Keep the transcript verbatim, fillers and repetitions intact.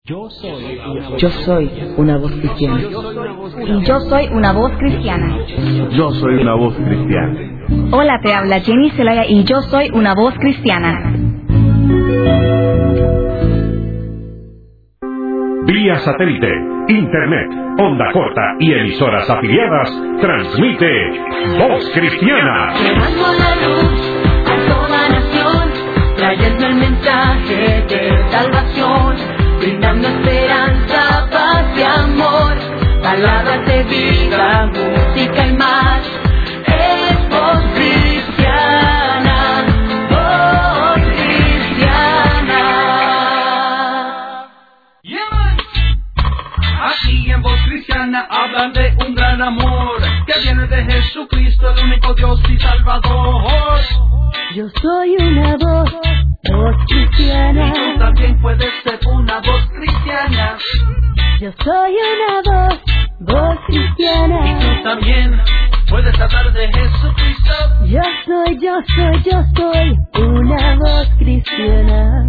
Yo soy una voz cristiana. Y yo soy una voz cristiana. Yo soy una voz cristiana. Hola, te habla Jenny Celaya y yo soy una voz cristiana. Vía satélite, internet, onda corta y emisoras afiliadas, transmite Voz Cristiana. Llevando la luz a toda nación, trayendo el mensaje de salvación, brindando esperanza, paz y amor, palabras de vida, música y más. Es Voz Cristiana, Voz Cristiana. Yeah. Aquí en Voz Cristiana hablan de un gran amor que viene de Jesucristo, el único Dios y Salvador. Yo soy una voz, voz cristiana. Y tú también puedes ser una voz cristiana. Yo soy una voz, voz cristiana. Y tú también puedes hablar de Jesucristo. Yo soy, yo soy, yo soy una voz cristiana.